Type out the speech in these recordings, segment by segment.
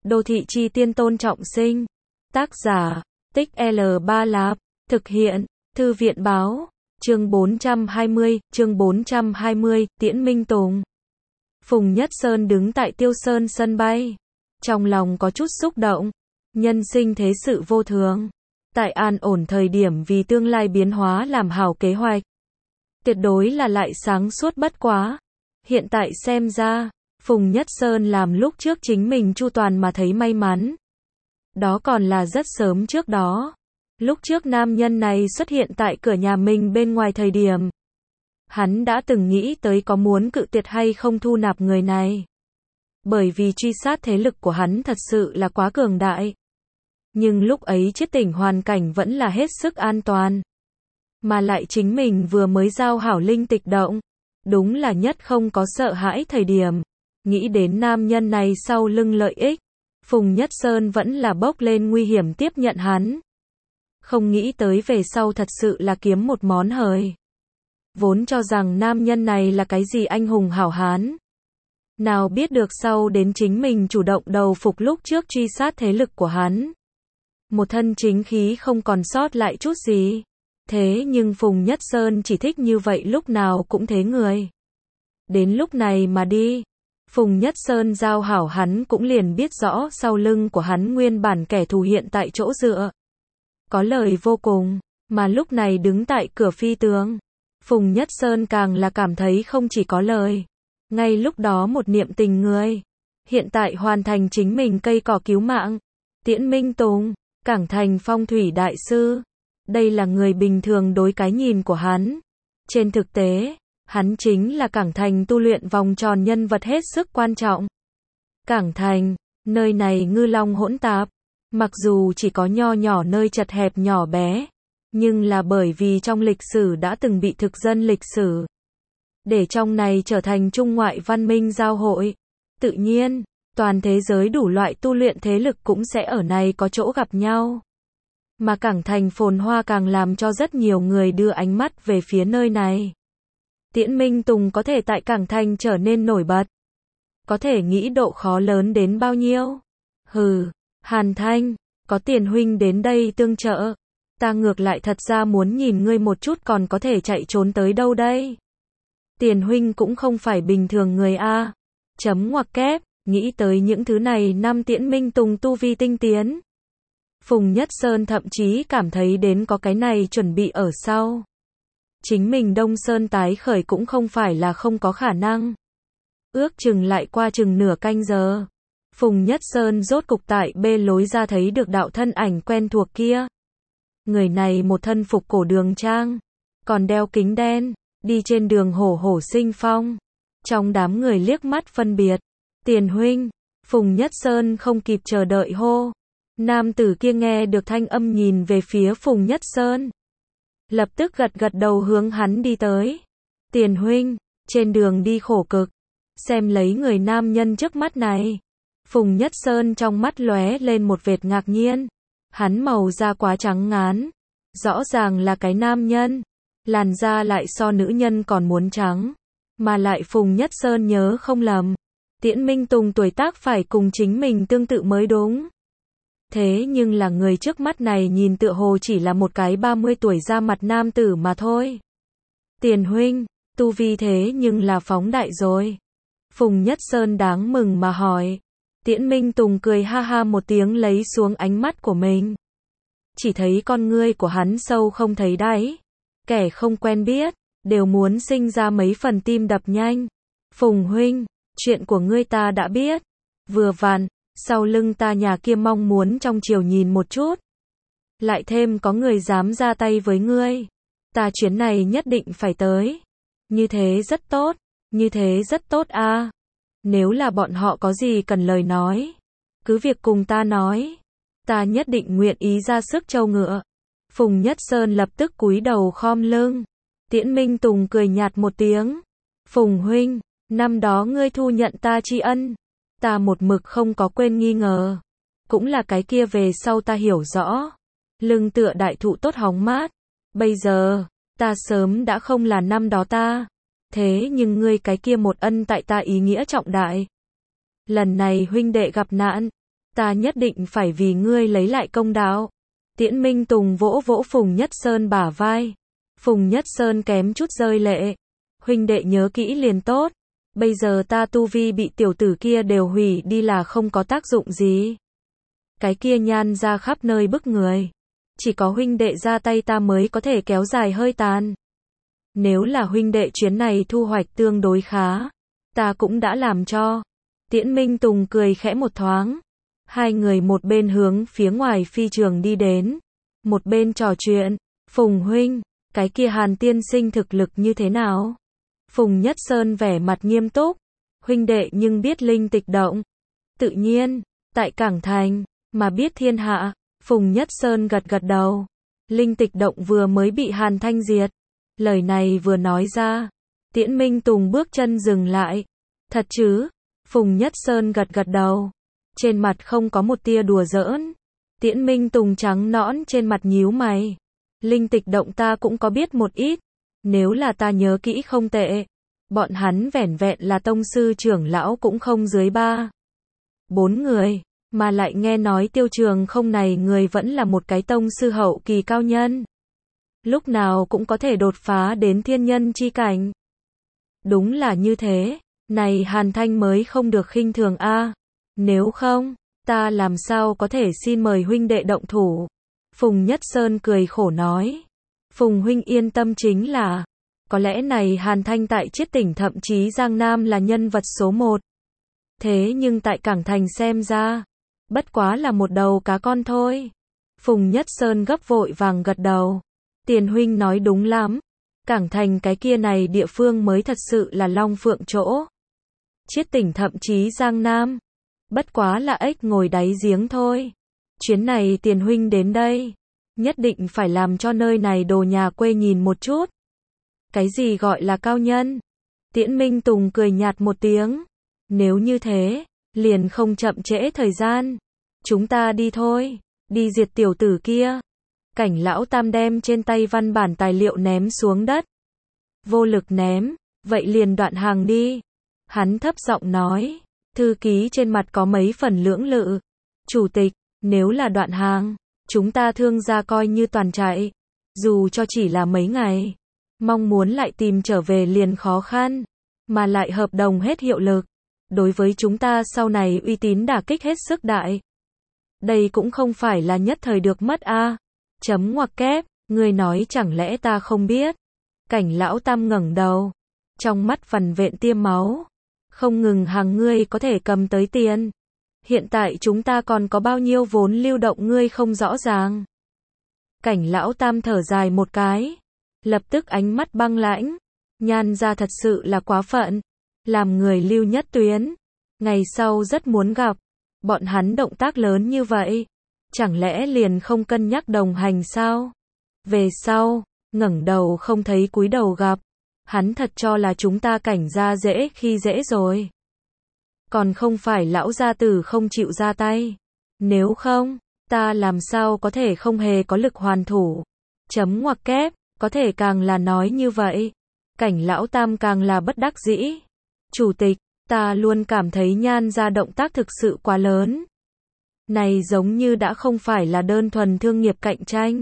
Đô thị chi tiên Tôn Trọng Sinh. Tác giả, Tích L Ba Lạp. Thực hiện, Thư viện báo. Chương 420, Tiễn Minh Tùng. Phùng Nhất Sơn đứng tại Tiêu Sơn sân bay. Trong lòng có chút xúc động. Nhân sinh thế sự vô thường. Tại an ổn thời điểm vì tương lai biến hóa làm hảo kế hoạch. Tuyệt đối là lại sáng suốt bất quá. Hiện tại xem ra, Phùng Nhất Sơn làm lúc trước chính mình chu toàn mà thấy may mắn. Đó còn là rất sớm trước đó. Lúc trước nam nhân này xuất hiện tại cửa nhà mình bên ngoài thời điểm. Hắn đã từng nghĩ tới có muốn cự tuyệt hay không thu nạp người này. Bởi vì truy sát thế lực của hắn thật sự là quá cường đại. Nhưng lúc ấy chiết tỉnh hoàn cảnh vẫn là hết sức an toàn. Mà lại chính mình vừa mới giao hảo linh tịch động. Đúng là nhất không có sợ hãi thời điểm. Nghĩ đến nam nhân này sau lưng lợi ích. Phùng Nhất Sơn vẫn là bốc lên nguy hiểm tiếp nhận hắn. Không nghĩ tới về sau thật sự là kiếm một món hời. Vốn cho rằng nam nhân này là cái gì anh hùng hảo hán. Nào biết được sau đến chính mình chủ động đầu phục lúc trước truy sát thế lực của hắn. Một thân chính khí không còn sót lại chút gì. Thế nhưng Phùng Nhất Sơn chỉ thích như vậy lúc nào cũng thế người. Đến lúc này mà đi. Phùng Nhất Sơn giao hảo hắn cũng liền biết rõ sau lưng của hắn nguyên bản kẻ thù hiện tại chỗ dựa. Có lời vô cùng, mà lúc này đứng tại cửa phi tường. Phùng Nhất Sơn càng là cảm thấy không chỉ có lời. Ngay lúc đó một niệm tình người. Hiện tại hoàn thành chính mình cây cỏ cứu mạng. Tiễn Minh Tùng, Cảng Thành phong thủy đại sư. Đây là người bình thường đối cái nhìn của hắn. Trên thực tế, hắn chính là Cảng Thành tu luyện vòng tròn nhân vật hết sức quan trọng. Cảng Thành, nơi này ngư long hỗn tạp. Mặc dù chỉ có nho nhỏ nơi chật hẹp nhỏ bé, nhưng là bởi vì trong lịch sử đã từng bị thực dân lịch sử. Để trong này trở thành trung ngoại văn minh giao hội. Tự nhiên, toàn thế giới đủ loại tu luyện thế lực cũng sẽ ở này có chỗ gặp nhau. Mà Cảng Thành phồn hoa càng làm cho rất nhiều người đưa ánh mắt về phía nơi này. Tiễn Minh Tùng có thể tại Cảng Thành trở nên nổi bật. Có thể nghĩ độ khó lớn đến bao nhiêu? Hừ, Hàn Thanh, có Tiền huynh đến đây tương trợ. Ta ngược lại thật ra muốn nhìn ngươi một chút còn có thể chạy trốn tới đâu đây. Tiền huynh cũng không phải bình thường người a. Chấm ngoặc kép, nghĩ tới những thứ này năm Tiễn Minh Tùng tu vi tinh tiến. Phùng Nhất Sơn thậm chí cảm thấy đến có cái này chuẩn bị ở sau. Chính mình Đông Sơn tái khởi cũng không phải là không có khả năng. Ước chừng lại qua chừng nửa canh giờ. Phùng Nhất Sơn rốt cục tại bê lối ra thấy được đạo thân ảnh quen thuộc kia. Người này một thân phục cổ đường trang, còn đeo kính đen, đi trên đường hổ hổ sinh phong. Trong đám người liếc mắt phân biệt. Tiền huynh, Phùng Nhất Sơn không kịp chờ đợi hô. Nam tử kia nghe được thanh âm nhìn về phía Phùng Nhất Sơn. Lập tức gật gật đầu hướng hắn đi tới. Tiền huynh, trên đường đi khổ cực. Xem lấy người nam nhân trước mắt này. Phùng Nhất Sơn trong mắt lóe lên một vệt ngạc nhiên. Hắn màu da quá trắng ngán. Rõ ràng là cái nam nhân. Làn da lại so nữ nhân còn muốn trắng. Mà lại Phùng Nhất Sơn nhớ không lầm. Tiễn Minh Tùng tuổi tác phải cùng chính mình tương tự mới đúng. Thế nhưng là người trước mắt này nhìn tựa hồ chỉ là một cái 30 tuổi da mặt nam tử mà thôi. Tiền huynh, tu vi thế nhưng là phóng đại rồi. Phùng Nhất Sơn đáng mừng mà hỏi. Tiễn Minh Tùng cười ha ha một tiếng lấy xuống ánh mắt của mình. Chỉ thấy con ngươi của hắn sâu không thấy đáy. Kẻ không quen biết, đều muốn sinh ra mấy phần tim đập nhanh. Phùng huynh, chuyện của ngươi ta đã biết. Vừa vặn, sau lưng ta nhà kia mong muốn trong chiều nhìn một chút. Lại thêm có người dám ra tay với ngươi. Ta chuyến này nhất định phải tới. Như thế rất tốt, như thế rất tốt a. Nếu là bọn họ có gì cần lời nói, cứ việc cùng ta nói. Ta nhất định nguyện ý ra sức trâu ngựa. Phùng Nhất Sơn lập tức cúi đầu khom lưng. Tiễn Minh Tùng cười nhạt một tiếng. Phùng huynh, năm đó ngươi thu nhận ta tri ân. Ta một mực không có quên nghi ngờ. Cũng là cái kia về sau ta hiểu rõ. Lưng tựa đại thụ tốt hóng mát. Bây giờ, ta sớm đã không là năm đó ta. Thế nhưng ngươi cái kia một ân tại ta ý nghĩa trọng đại. Lần này huynh đệ gặp nạn. Ta nhất định phải vì ngươi lấy lại công đạo. Tiễn Minh Tùng vỗ vỗ Phùng Nhất Sơn bả vai. Phùng Nhất Sơn kém chút rơi lệ. Huynh đệ nhớ kỹ liền tốt. Bây giờ ta tu vi bị tiểu tử kia đều hủy đi là không có tác dụng gì. Cái kia nhan ra khắp nơi bức người. Chỉ có huynh đệ ra tay ta mới có thể kéo dài hơi tàn. Nếu là huynh đệ chuyến này thu hoạch tương đối khá, ta cũng đã làm cho. Tiễn Minh Tùng cười khẽ một thoáng. Hai người một bên hướng phía ngoài phi trường đi đến, một bên trò chuyện. Phùng huynh, cái kia Hàn tiên sinh thực lực như thế nào? Phùng Nhất Sơn vẻ mặt nghiêm túc. Huynh đệ nhưng biết linh tịch động. Tự nhiên, tại Cảng Thành, mà biết thiên hạ. Phùng Nhất Sơn gật gật đầu. Linh tịch động vừa mới bị Hàn Thanh diệt. Lời này vừa nói ra, Tiễn Minh Tùng bước chân dừng lại. Thật chứ? Phùng Nhất Sơn gật gật đầu. Trên mặt không có một tia đùa giỡn. Tiễn Minh Tùng trắng nõn trên mặt nhíu mày. Linh tịch động ta cũng có biết một ít. Nếu là ta nhớ kỹ không tệ, bọn hắn vẻn vẹn là tông sư trưởng lão cũng không dưới 3-4 người. Mà lại nghe nói Tiêu Trường Không này người vẫn là một cái tông sư hậu kỳ cao nhân. Lúc nào cũng có thể đột phá đến thiên nhân chi cảnh. Đúng là như thế. Này Hàn Thanh mới không được khinh thường a. Nếu không, ta làm sao có thể xin mời huynh đệ động thủ. Phùng Nhất Sơn cười khổ nói. Phùng huynh yên tâm, chính là có lẽ này Hàn Thanh tại Chiết Tỉnh thậm chí Giang Nam là nhân vật số 1. Thế nhưng tại Cảng Thành xem ra, bất quá là một đầu cá con thôi. Phùng Nhất Sơn gấp vội vàng gật đầu. Tiền huynh nói đúng lắm. Cảng Thành cái kia này địa phương mới thật sự là long phượng chỗ. Chiết Tỉnh thậm chí Giang Nam, bất quá là ếch ngồi đáy giếng thôi. Chuyến này Tiền huynh đến đây, nhất định phải làm cho nơi này đồ nhà quê nhìn một chút. Cái gì gọi là cao nhân? Tiễn Minh Tùng cười nhạt một tiếng. Nếu như thế, liền không chậm trễ thời gian. Chúng ta đi thôi, đi diệt tiểu tử kia. Cảnh lão tam đem trên tay văn bản tài liệu ném xuống đất. Vô lực ném, vậy liền đoạn hàng đi. Hắn thấp giọng nói. Thư ký trên mặt có mấy phần lưỡng lự. Chủ tịch, nếu là đoạn hàng, chúng ta Thương gia coi như toàn chạy. Dù cho chỉ là mấy ngày, mong muốn lại tìm trở về liền khó khăn. Mà lại hợp đồng hết hiệu lực. Đối với chúng ta sau này uy tín đả kích hết sức đại. Đây cũng không phải là nhất thời được mất a. Chấm ngoặc kép, ngươi nói chẳng lẽ ta không biết. Cảnh lão tam ngẩng đầu, trong mắt vằn vện tiêm máu. Không ngừng hàng ngươi có thể cầm tới tiền. Hiện tại chúng ta còn có bao nhiêu vốn lưu động ngươi không rõ ràng. Cảnh lão tam thở dài một cái, lập tức ánh mắt băng lãnh. Nhan ra thật sự là quá phận. Làm người Lưu Nhất Tuyến, ngày sau rất muốn gặp. Bọn hắn động tác lớn như vậy, chẳng lẽ liền không cân nhắc đồng hành sao? Về sau, ngẩng đầu không thấy cúi đầu gặp. Hắn thật cho là chúng ta Cảnh gia dễ khi dễ rồi. Còn không phải lão gia tử không chịu ra tay. Nếu không, ta làm sao có thể không hề có lực hoàn thủ. Chấm ngoặc kép, có thể càng là nói như vậy. Cảnh lão tam càng là bất đắc dĩ. Chủ tịch, ta luôn cảm thấy Nhan gia động tác thực sự quá lớn. Này giống như đã không phải là đơn thuần thương nghiệp cạnh tranh.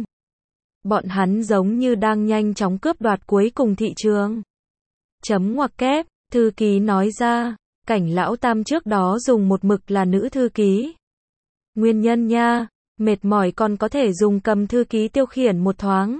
Bọn hắn giống như đang nhanh chóng cướp đoạt cuối cùng thị trường. Chấm ngoặc kép, thư ký nói ra. Cảnh lão tam trước đó dùng một mực là nữ thư ký. Nguyên nhân nha, mệt mỏi còn có thể dùng cầm thư ký tiêu khiển một thoáng.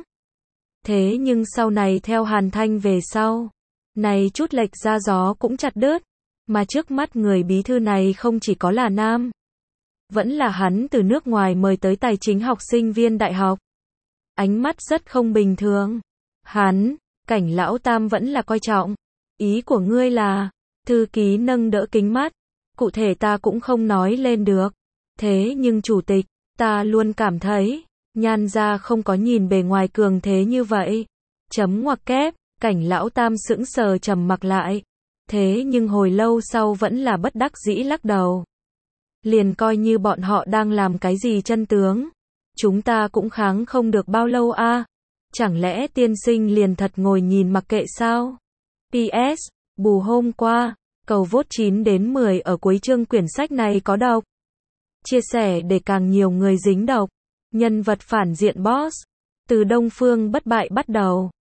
Thế nhưng sau này theo Hàn Thanh về sau, này chút lệch ra gió cũng chặt đứt. Mà trước mắt người bí thư này không chỉ có là nam, vẫn là hắn từ nước ngoài mời tới tài chính học sinh viên đại học. Ánh mắt rất không bình thường. Hắn, Cảnh lão tam vẫn là coi trọng. Ý của ngươi là, thư ký nâng đỡ kính mắt. Cụ thể ta cũng không nói lên được. Thế nhưng chủ tịch, ta luôn cảm thấy, Nhan gia không có nhìn bề ngoài cường thế như vậy. Chấm ngoặc kép, Cảnh lão tam sững sờ trầm mặc lại. Thế nhưng hồi lâu sau vẫn là bất đắc dĩ lắc đầu. Liền coi như bọn họ đang làm cái gì chân tướng. Chúng ta cũng kháng không được bao lâu a. Chẳng lẽ tiên sinh liền thật ngồi nhìn mặc kệ sao? PS, bù hôm qua, cầu vote 9 đến 10 ở cuối chương quyển sách này có đọc. Chia sẻ để càng nhiều người dính độc. Nhân vật phản diện boss. Từ Đông Phương bất bại bắt đầu.